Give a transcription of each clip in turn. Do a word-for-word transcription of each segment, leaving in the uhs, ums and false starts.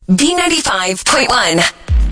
B ninety-five point one.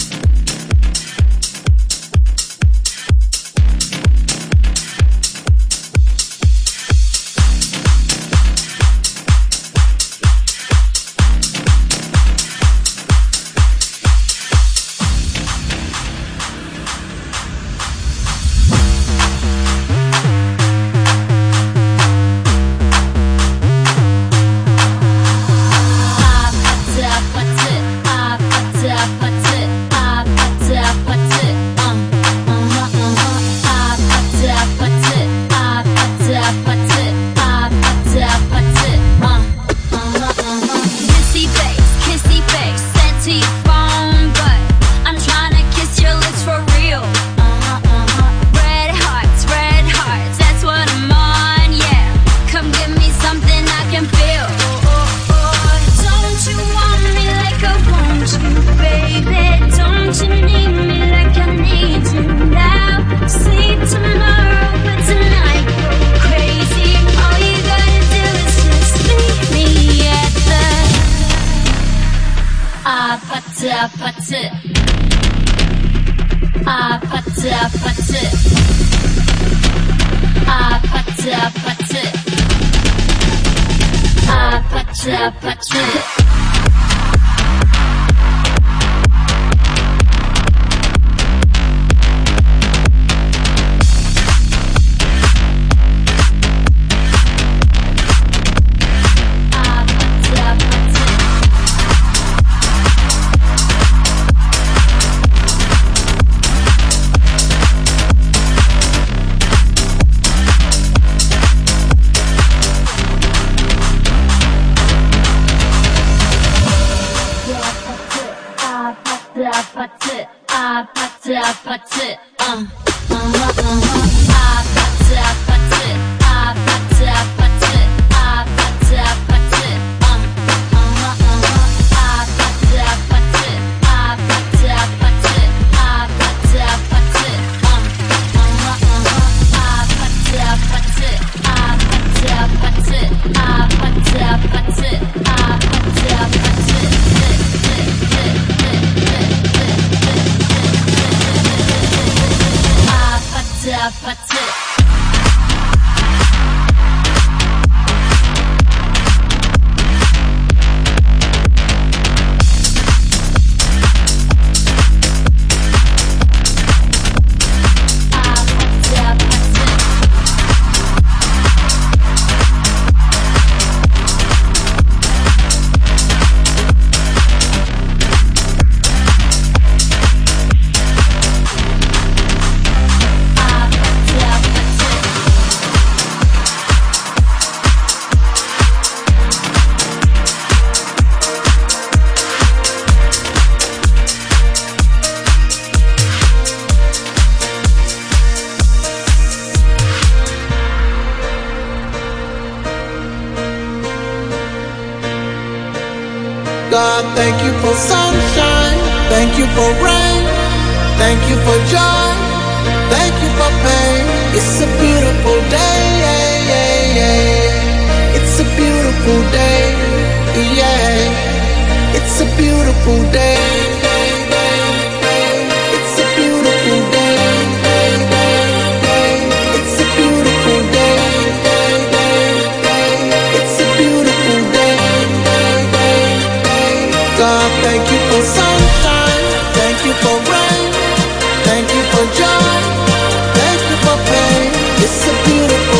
God, thank you for sunshine, thank you for rain, thank you for joy, thank you for pain. It's a beautiful day, it's a beautiful day, yeah. It's a beautiful day, it's a beautiful day, it's a beautiful day, it's a beautiful day. God, thank you for sunshine, thank you for rain, thank you for joy, thank you for pain. It's a beautiful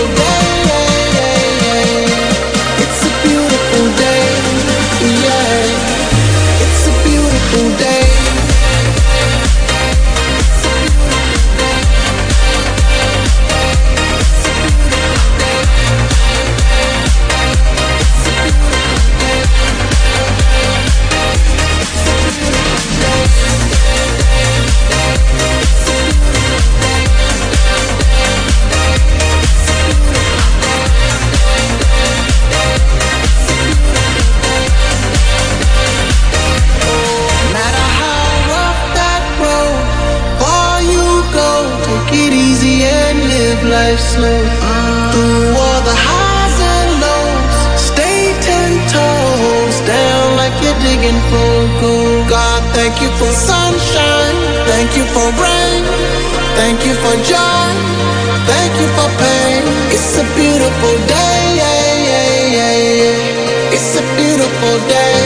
day, it's a beautiful day, yeah. It's a beautiful day. Life slow through all the highs and lows. Stay ten toes down like you're digging for miracle. God, thank you for sunshine. Thank you for rain. Thank you for joy. Thank you for pain. It's a beautiful day. Yeah, yeah, yeah, yeah. It's a beautiful day.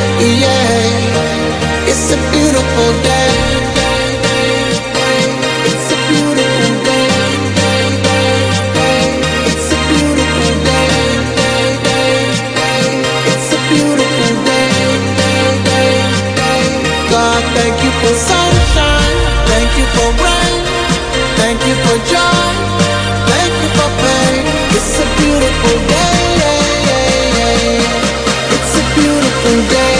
Yeah. It's a beautiful day. It's a beautiful day. It's a beautiful day. It's a beautiful day. God, thank you for sunshine. Thank you for rain. Thank you for joy. Thank you for pain. It's a beautiful day. It's a beautiful day.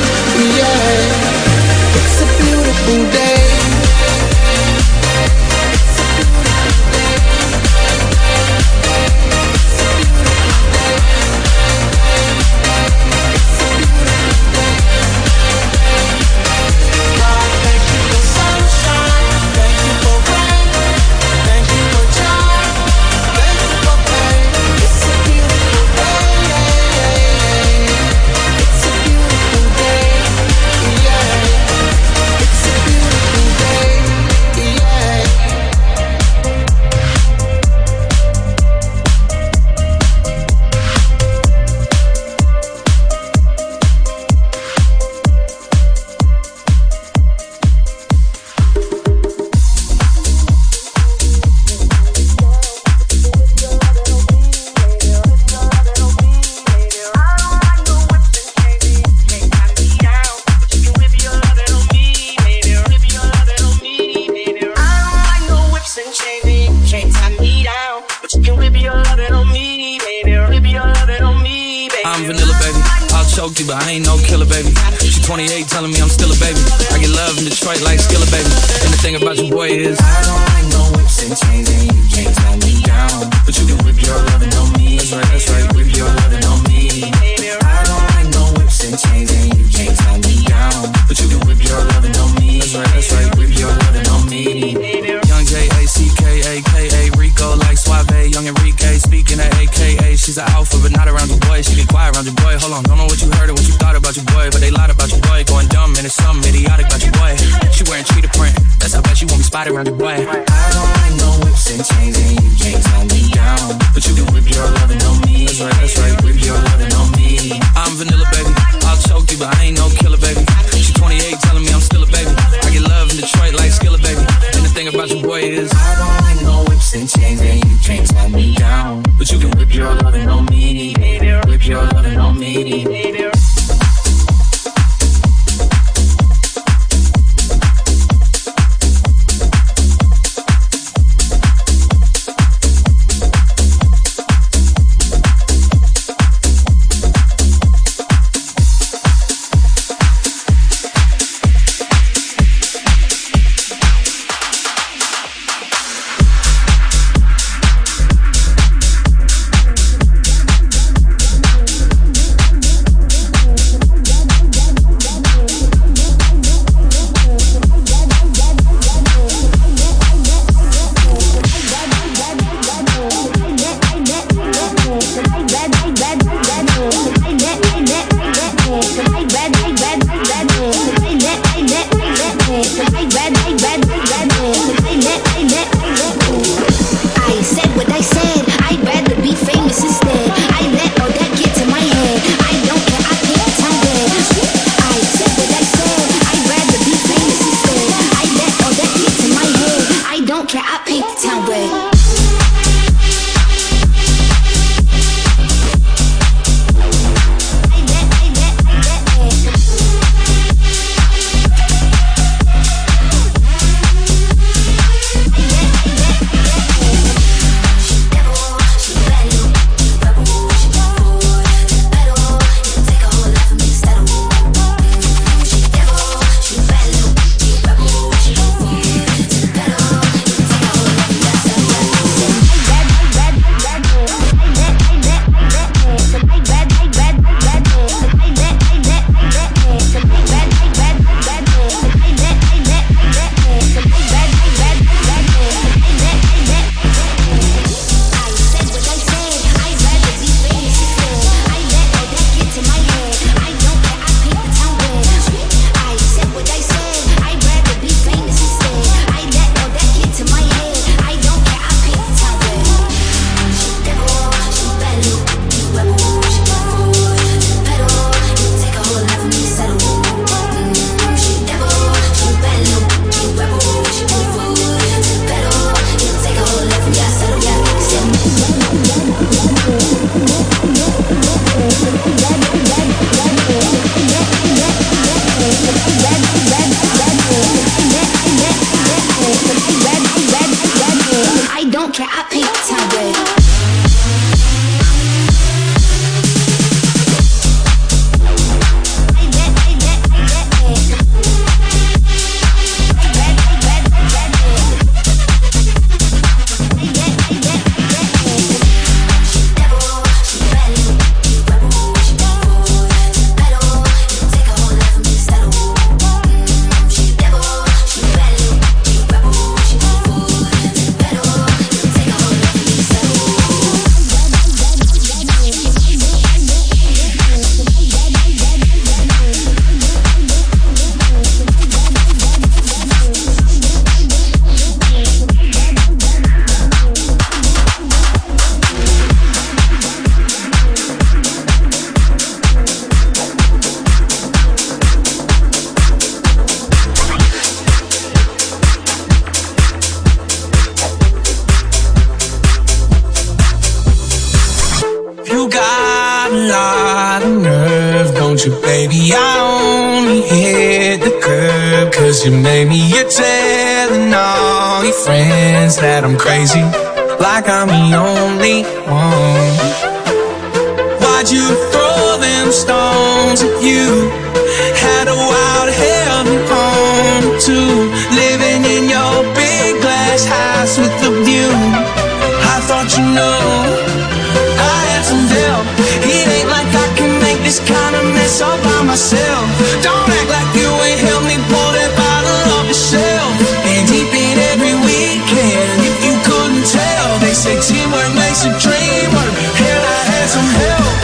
Yeah. It's a beautiful day. But I ain't no killer, baby. She twenty-eight telling me I'm still a baby. I get love in Detroit like Skilla, baby. And the thing about your boy is I don't like no whips and chains and you can't tie me down. But you can whip your lovin' on me. That's right, that's right, whip your lovin' on me. I don't like no whips and chains and you can't tie me down. But you can whip your lovin' on me. That's right, that's right, whip your lovin' on me. Young J A C K A K A Rico like Suave, young Enrique. Speaking of A K A, she's an alpha but not around your boy. She get quiet around your boy. Hold on, don't know what you heard or what you thought about your boy, but they lied about your boy. Going dumb and it's something idiotic about your boy. She wearing cheetah print, that's how bad she won't be spotted around your boy. I don't like no whips and chains and you can't tie me down. But you can whip your lovin' on me. That's right, that's right, whip your lovin' on me. I'm vanilla, baby. I'll choke you, but I ain't no killer, baby. She twenty-eight telling me I'm still a baby. I get love in Detroit like Skilla, baby. And the thing about your boy is I don't like no whips and chains and you can't tie me down. But you can whip your lovin' on me. Whip your lovin' on me. baby, I only hit the curb 'cause you made me. You're telling all your friends that I'm crazy, like I'm the only one. Why'd you throw them stones at you? Had a wild heaven home too, living in your big glass house with a view. I thought you know I had some help. It ain't like I can make this kind of mess all by myself. Don't act like you ain't helped me pull that bottle off the shelf. And deep in every weekend, if you couldn't tell, they say teamwork makes a dream work. Hell, I had some help.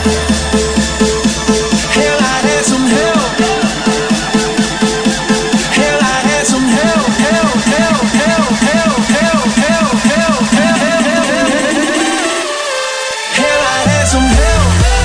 Hell, I had some help. Hell, I had some help. Help, help, help, help, help, help, help, help, help. Hell, I had some help.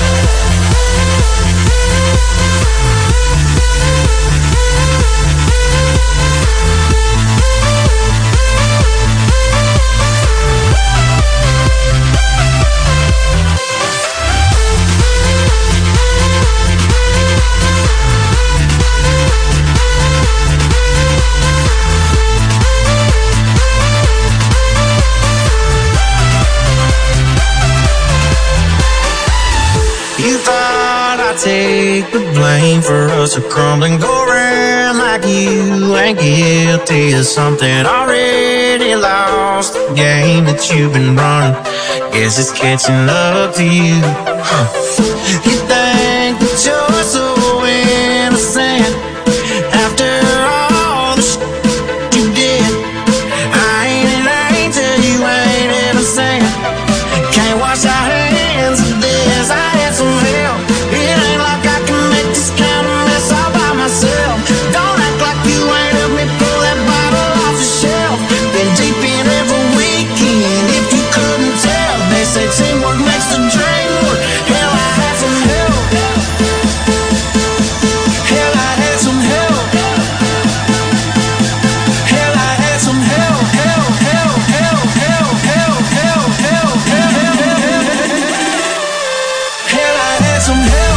You thought I'd take the blame for us a crumbling, go around like you ain't guilty of something already lost. The game that you've been running, guess it's catching up to you. Huh. You think that you're so innocent after all the shit you did. I ain't an angel, you ain't innocent. Can't wash our hands of this. I had some help. It ain't like I can make this kind of mess all by myself. Don't act like you ain't helped me pull that bottle off the shelf. Been deep in every weekend, if you couldn't tell. They say teamwork makes the dream work. Hell, I had some help. Hell, I had some help. Hell, I had some help. Help, help, help, help, help, help, help, help, help. Hell, I had some help.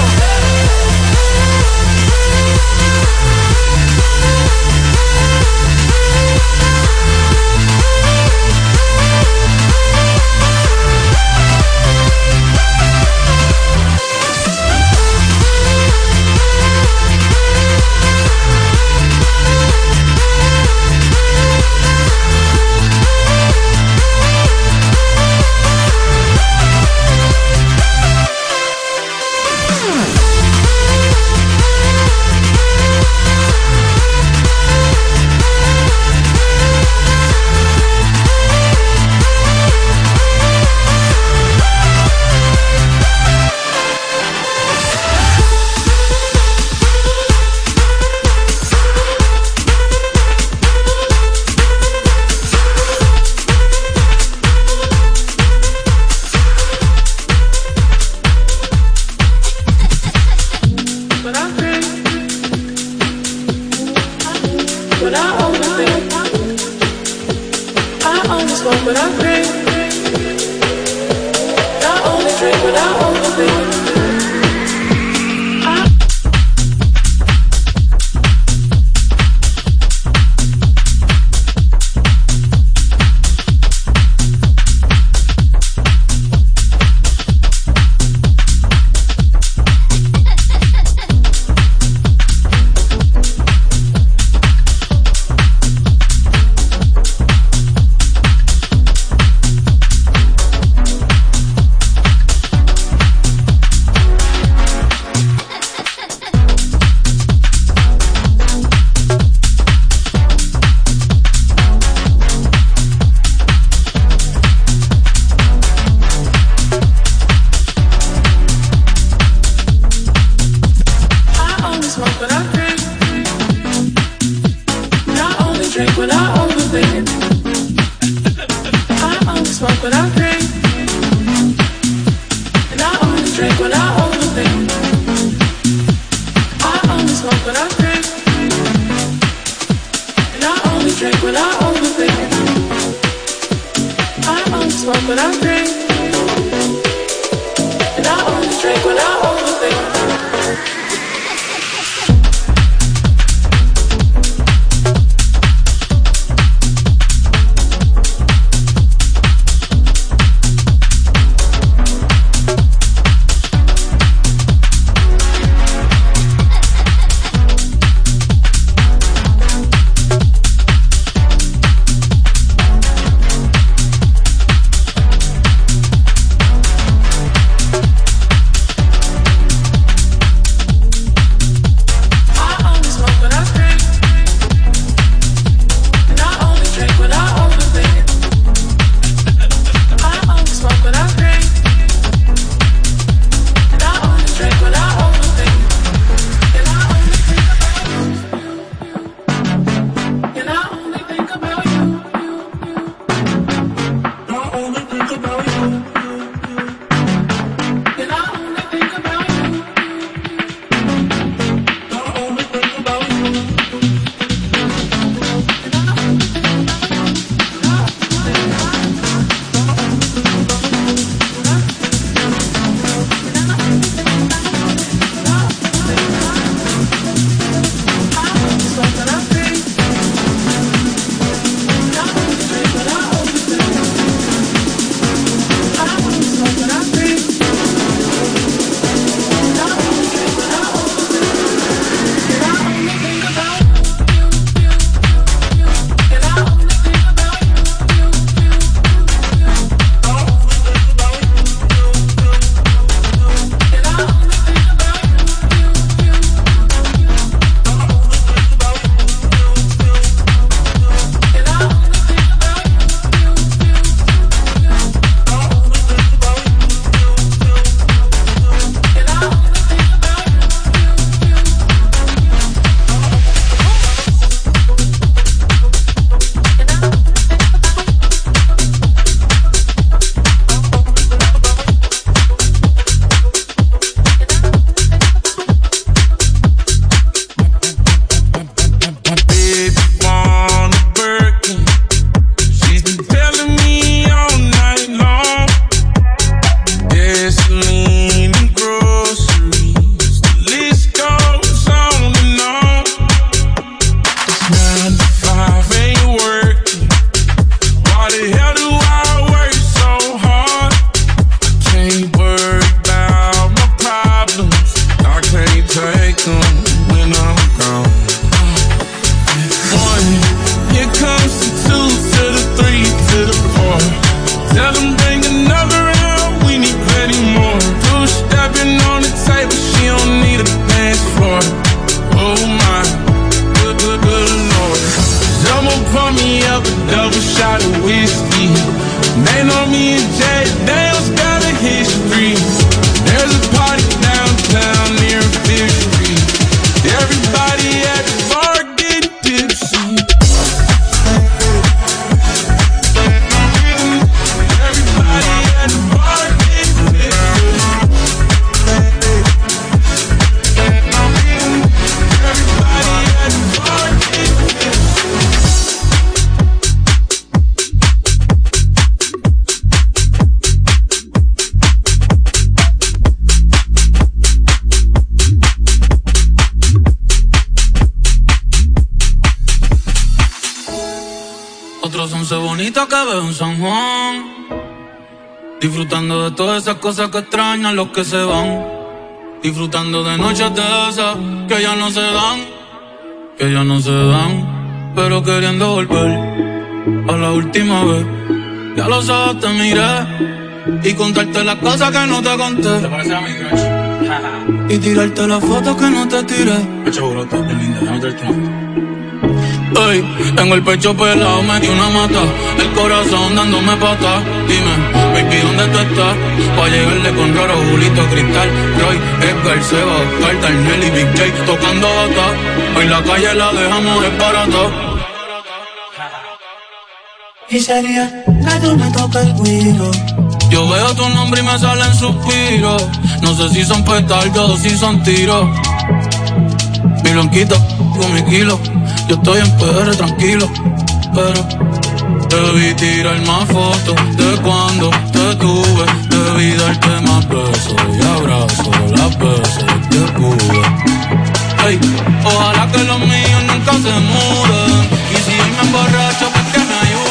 Otros once bonitas que veo en San Juan, disfrutando de todas esas cosas que extrañan los que se van, disfrutando de noches de esas que ya no se dan, que ya no se dan, pero queriendo volver a la última vez. Ya los ojos te miré y contarte las cosas que no te conté. ¿Te parece a mi crush? Y tirarte las fotos que no te tiré. Pecho brote, bien linda, déjame traerte una. Ey, tengo el pecho pelado, metí una mata, el corazón dándome patas. Dime, baby, ¿dónde tú estás? Pa' llegarle con Raro, Julito, Cristal, Roy, Edgar, Seba, Oscar, Darnell y Big J tocando bata. Hoy la calle la dejamos es barata. Y sería que tú me toques el guiro. Yo veo tu nombre y me salen suspiros. No sé si son petardos o si son tiros. Mi blanquito con mi kilo. Yo estoy en P R tranquilo, pero debí tirar más fotos de cuando te tuve. Debí darte más besos y abrazos las veces que pude. Hey, ojalá que los míos nunca se muden. Y si hoy me emborracho, pues que me ayuden.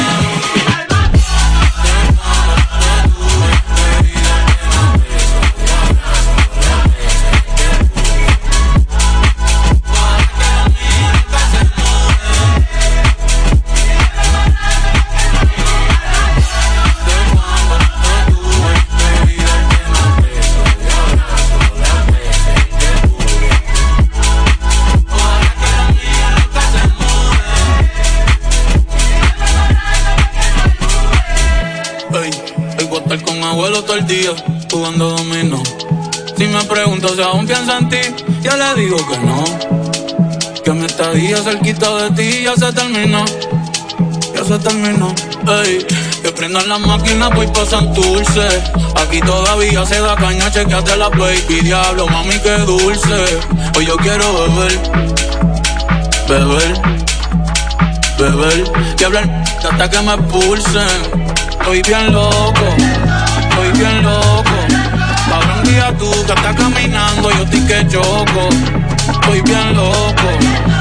Abuelo todo el día, jugando dominó. Si me pregunto si aún pienso en ti, yo le digo que no. Que mi estadía cerquita de ti ya se terminó. Ya se terminó. Ey, que prendan las máquinas, voy pa' Santurce. Aquí todavía se da caña, chequeate la baby. Diablo, mami, qué dulce. Hoy yo quiero beber, beber, beber y hablar hasta que me expulsen. Estoy bien loco, estoy bien loco. Habrá un día tú que estás caminando, yo estoy que choco. Estoy bien loco,